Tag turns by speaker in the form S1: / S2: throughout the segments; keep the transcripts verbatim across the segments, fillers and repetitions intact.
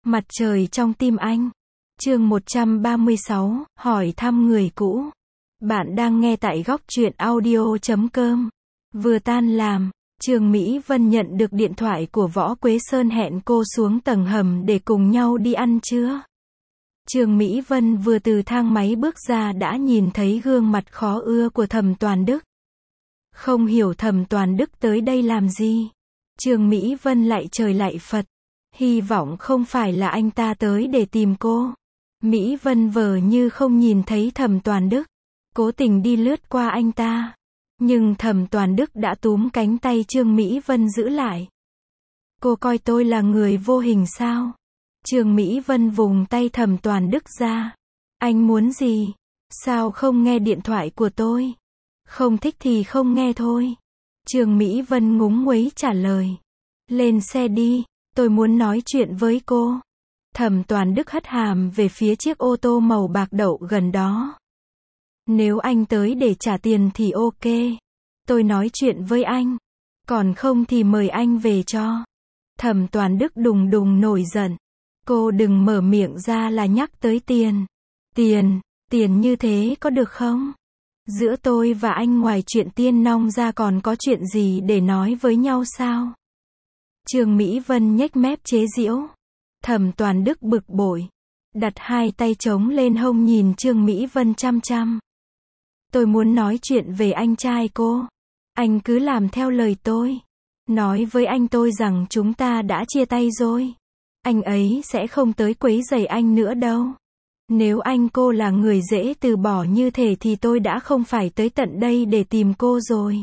S1: Mặt trời trong tim anh. Chương một trăm ba mươi sáu, hỏi thăm người cũ. Bạn đang nghe tại góc truyện audio chấm com. Vừa tan làm, Trương Mỹ Vân nhận được điện thoại của Võ Quế Sơn hẹn cô xuống tầng hầm để cùng nhau đi ăn trưa. Trương Mỹ Vân vừa từ thang máy bước ra đã nhìn thấy gương mặt khó ưa của Thẩm Toàn Đức. Không hiểu Thẩm Toàn Đức tới đây làm gì. Trương Mỹ Vân lạy trời lạy Phật. Hy vọng không phải là anh ta tới để tìm cô. Mỹ Vân vờ như không nhìn thấy Thẩm Toàn Đức, cố tình đi lướt qua anh ta. Nhưng Thẩm Toàn Đức đã túm cánh tay Trương Mỹ Vân giữ lại. Cô coi tôi là người vô hình sao? Trương Mỹ Vân vùng tay Thẩm Toàn Đức ra. Anh muốn gì? Sao không nghe điện thoại của tôi? Không thích thì không nghe thôi. Trương Mỹ Vân ngúng nguấy trả lời. Lên xe đi, tôi muốn nói chuyện với cô. Thẩm Toàn Đức hất hàm về phía chiếc ô tô màu bạc đậu gần đó. Nếu anh tới để trả tiền thì ok. Tôi nói chuyện với anh. Còn không thì mời anh về cho. Thẩm Toàn Đức đùng đùng nổi giận. Cô đừng mở miệng ra là nhắc tới tiền. Tiền, tiền như thế có được không? Giữa tôi và anh ngoài chuyện tiên nong ra còn có chuyện gì để nói với nhau sao? Trương Mỹ Vân nhếch mép chế giễu. Thẩm Toàn Đức bực bội, đặt hai tay trống lên hông nhìn Trương Mỹ Vân chăm chăm. Tôi muốn nói chuyện về anh trai cô. Anh cứ làm theo lời tôi. Nói với anh tôi rằng chúng ta đã chia tay rồi. Anh ấy sẽ không tới quấy rầy anh nữa đâu. Nếu anh cô là người dễ từ bỏ như thế thì tôi đã không phải tới tận đây để tìm cô rồi.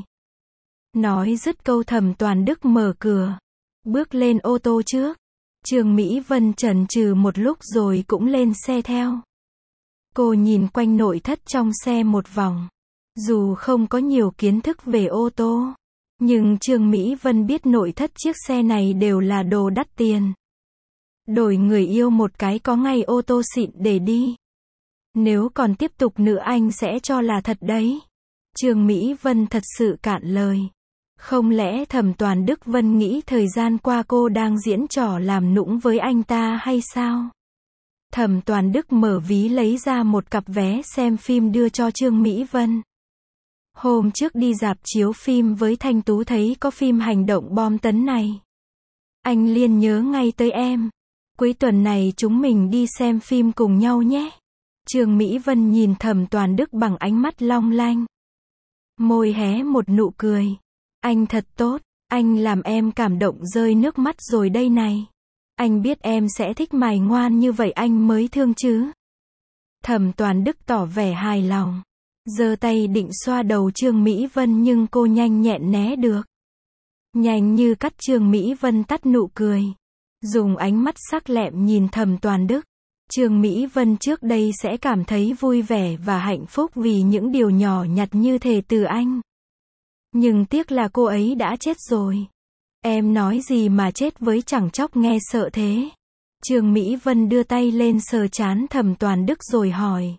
S1: Nói dứt câu Thẩm Toàn Đức mở cửa, bước lên ô tô trước. Trương Mỹ Vân chần chừ một lúc rồi cũng lên xe theo. Cô nhìn quanh nội thất trong xe một vòng. Dù không có nhiều kiến thức về ô tô, nhưng Trương Mỹ Vân biết nội thất chiếc xe này đều là đồ đắt tiền. Đổi người yêu một cái có ngay ô tô xịn để đi. Nếu còn tiếp tục nữa anh sẽ cho là thật đấy. Trương Mỹ Vân thật sự cạn lời. Không lẽ Thẩm Toàn Đức Vân nghĩ thời gian qua cô đang diễn trò làm nũng với anh ta hay sao? Thẩm Toàn Đức mở ví lấy ra một cặp vé xem phim đưa cho Trương Mỹ Vân. Hôm trước đi rạp chiếu phim với Thanh Tú thấy có phim hành động bom tấn này. Anh liền nhớ ngay tới em. Cuối tuần này chúng mình đi xem phim cùng nhau nhé. Trương Mỹ Vân nhìn Thẩm Toàn Đức bằng ánh mắt long lanh. Môi hé một nụ cười. Anh thật tốt, anh làm em cảm động rơi nước mắt rồi đây này. Anh biết em sẽ thích mày ngoan như vậy anh mới thương chứ. Thẩm Toàn Đức tỏ vẻ hài lòng. Giơ tay định xoa đầu Trương Mỹ Vân nhưng cô nhanh nhẹn né được. Nhanh như cắt Trương Mỹ Vân tắt nụ cười. Dùng ánh mắt sắc lẹm nhìn Thẩm Toàn Đức. Trương Mỹ Vân trước đây sẽ cảm thấy vui vẻ và hạnh phúc vì những điều nhỏ nhặt như thế từ anh. Nhưng tiếc là cô ấy đã chết rồi. Em nói gì mà chết với chẳng chóc nghe sợ thế. Trương Mỹ Vân đưa tay lên sờ trán Thẩm Toàn Đức rồi hỏi.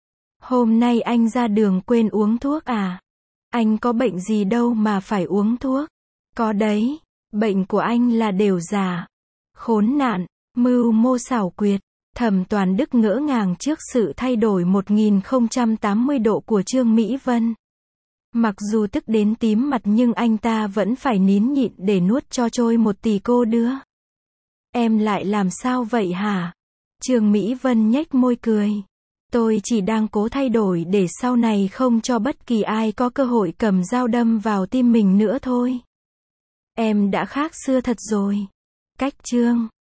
S1: Hôm nay anh ra đường quên uống thuốc à? Anh có bệnh gì đâu mà phải uống thuốc. Có đấy, bệnh của anh là đều già. Khốn nạn, mưu mô xảo quyệt. Thẩm Toàn Đức ngỡ ngàng trước sự thay đổi một nghìn không trăm tám mươi độ của Trương Mỹ Vân. Mặc dù tức đến tím mặt nhưng anh ta vẫn phải nín nhịn để nuốt cho trôi một tỷ cô đưa. Em lại làm sao vậy hả? Trương Mỹ Vân nhếch môi cười. Tôi chỉ đang cố thay đổi để sau này không cho bất kỳ ai có cơ hội cầm dao đâm vào tim mình nữa thôi. Em đã khác xưa thật rồi. Cách chương